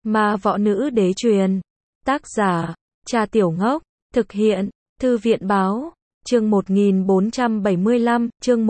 Ma võ nữ đế truyền. Tác giả, Trà Tiểu Ngốc. Thực hiện, Thư viện báo. Chương 1475, chương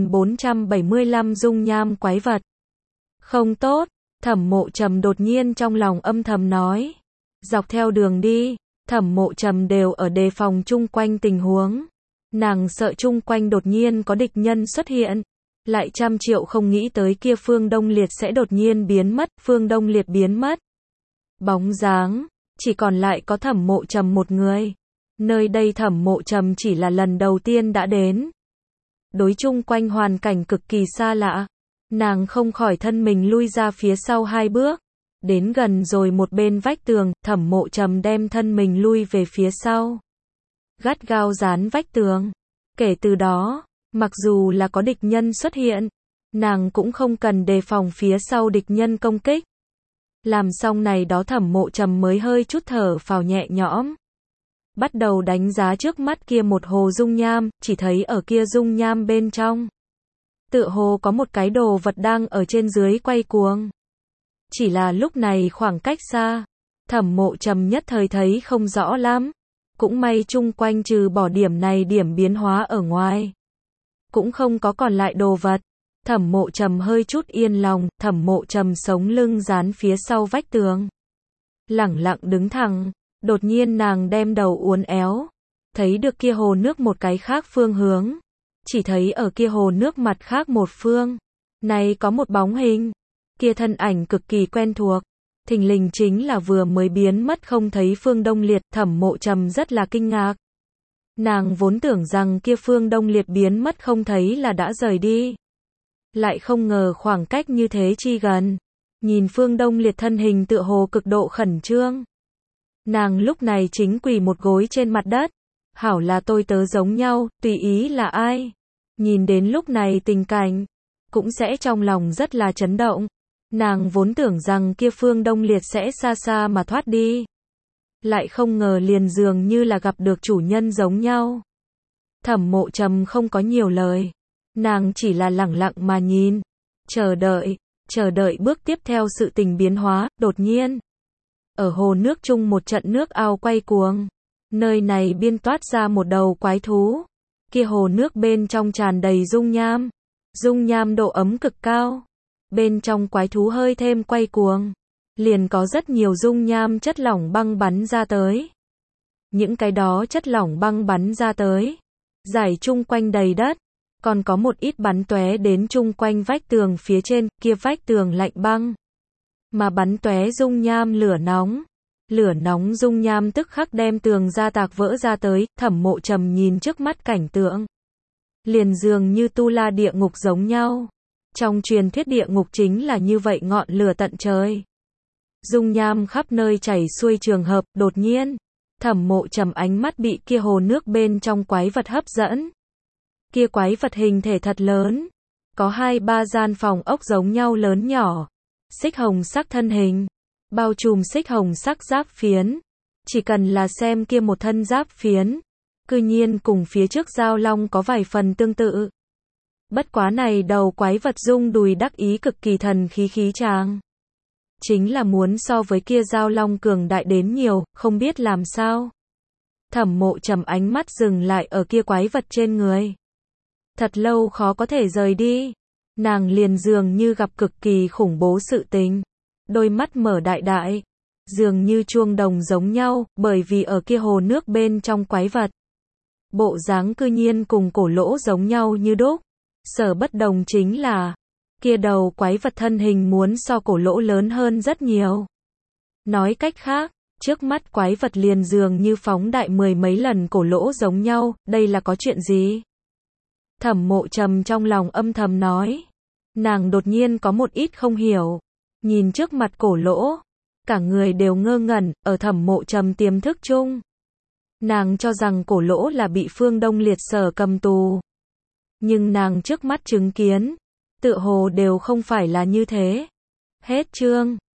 1475 dung nham quái vật. Không tốt, Thẩm Mộ Trầm đột nhiên trong lòng âm thầm nói. Dọc theo đường đi, Thẩm Mộ Trầm đều ở đề phòng chung quanh tình huống. Nàng sợ chung quanh đột nhiên có địch nhân xuất hiện. Lại trăm triệu không nghĩ tới kia Phương Đông Liệt sẽ đột nhiên biến mất, Phương Đông Liệt biến mất. Bóng dáng, chỉ còn lại có Thẩm Mộ Trầm một người. Nơi đây Thẩm Mộ Trầm chỉ là lần đầu tiên đã đến. Đối chung quanh hoàn cảnh cực kỳ xa lạ. Nàng không khỏi thân mình lui ra phía sau 2 bước. Đến gần rồi một bên vách tường, Thẩm Mộ Trầm đem thân mình lui về phía sau. Gắt gao dán vách tường. Kể từ đó, mặc dù là có địch nhân xuất hiện, nàng cũng không cần đề phòng phía sau địch nhân công kích. Làm xong này đó Thẩm Mộ Trầm mới hơi chút thở phào nhẹ nhõm. Bắt đầu đánh giá trước mắt kia một hồ dung nham, chỉ thấy ở kia dung nham bên trong. Tựa hồ có một cái đồ vật đang ở trên dưới quay cuồng. Chỉ là lúc này khoảng cách xa, Thẩm Mộ Trầm nhất thời thấy không rõ lắm. Cũng may chung quanh trừ bỏ điểm này điểm biến hóa ở ngoài. Cũng không có còn lại đồ vật. Thẩm Mộ Trầm hơi chút yên lòng, Thẩm Mộ Trầm sống lưng dán phía sau vách tường. Lẳng lặng đứng thẳng, đột nhiên nàng đem đầu uốn éo. Thấy được kia hồ nước một cái khác phương hướng. Chỉ thấy ở kia hồ nước mặt khác một phương. Này có một bóng hình. Kia thân ảnh cực kỳ quen thuộc. Thình lình chính là vừa mới biến mất không thấy Phương Đông Liệt. Thẩm Mộ Trầm rất là kinh ngạc. Nàng vốn tưởng rằng kia Phương Đông Liệt biến mất không thấy là đã rời đi. Lại không ngờ khoảng cách như thế chi gần. Nhìn Phương Đông Liệt thân hình tựa hồ cực độ khẩn trương. Nàng lúc này chính quỳ một gối trên mặt đất. Hảo là tôi tớ giống nhau, tùy ý là ai. Nhìn đến lúc này tình cảnh, cũng sẽ trong lòng rất là chấn động. Nàng vốn tưởng rằng kia Phương Đông Liệt sẽ xa xa mà thoát đi. Lại không ngờ liền dường như là gặp được chủ nhân giống nhau. Thẩm Mộ Trầm không có nhiều lời. Nàng chỉ là lẳng lặng mà nhìn. Chờ đợi bước tiếp theo sự tình biến hóa, đột nhiên. Ở hồ nước chung một trận nước ao quay cuồng. Nơi này biên toát ra một đầu quái thú. Kia hồ nước bên trong tràn đầy dung nham. Dung nham độ ấm cực cao. Bên trong quái thú hơi thêm quay cuồng. Liền có rất nhiều dung nham chất lỏng băng bắn ra tới. Những cái đó chất lỏng băng bắn ra tới. Giải chung quanh đầy đất. Còn có một ít bắn tóe đến chung quanh vách tường phía trên, kia vách tường lạnh băng. Mà bắn tóe dung nham lửa nóng. Lửa nóng dung nham tức khắc đem tường ra tạc vỡ ra tới. Thẩm Mộ Trầm nhìn trước mắt cảnh tượng. Liền dường như tu la địa ngục giống nhau. Trong truyền thuyết địa ngục chính là như vậy, ngọn lửa tận trời. Dung nham khắp nơi chảy xuôi trường hợp, đột nhiên. Thẩm Mộ Trầm ánh mắt bị kia hồ nước bên trong quái vật hấp dẫn. Kia quái vật hình thể thật lớn. Có 2-3 gian phòng ốc giống nhau lớn nhỏ. Xích hồng sắc thân hình. Bao trùm xích hồng sắc giáp phiến. Chỉ cần là xem kia một thân giáp phiến. Cư nhiên cùng phía trước Giao Long có vài phần tương tự. Bất quá này đầu quái vật rung đùi đắc ý cực kỳ thần khí tràng. Chính là muốn so với kia Giao Long cường đại đến nhiều, không biết làm sao. Thẩm Mộ Trầm ánh mắt dừng lại ở kia quái vật trên người. Thật lâu khó có thể rời đi. Nàng liền dường như gặp cực kỳ khủng bố sự tình. Đôi mắt mở đại đại. Dường như chuông đồng giống nhau, bởi vì ở kia hồ nước bên trong quái vật. Bộ dáng cư nhiên cùng cổ lỗ giống nhau như đúc. Sở bất đồng chính là, kia đầu quái vật thân hình muốn so cổ lỗ lớn hơn rất nhiều. Nói cách khác, trước mắt quái vật liền dường như phóng đại 10 mấy lần cổ lỗ giống nhau, đây là có chuyện gì? Thẩm Mộ Trầm trong lòng âm thầm nói. Nàng đột nhiên có một ít không hiểu. Nhìn trước mặt cổ lỗ, cả người đều ngơ ngẩn, ở Thẩm Mộ Trầm tiềm thức chung. Nàng cho rằng cổ lỗ là bị Phương Đông Liệt sở cầm tù. Nhưng nàng trước mắt chứng kiến, tựa hồ đều không phải là như thế. Hết chương.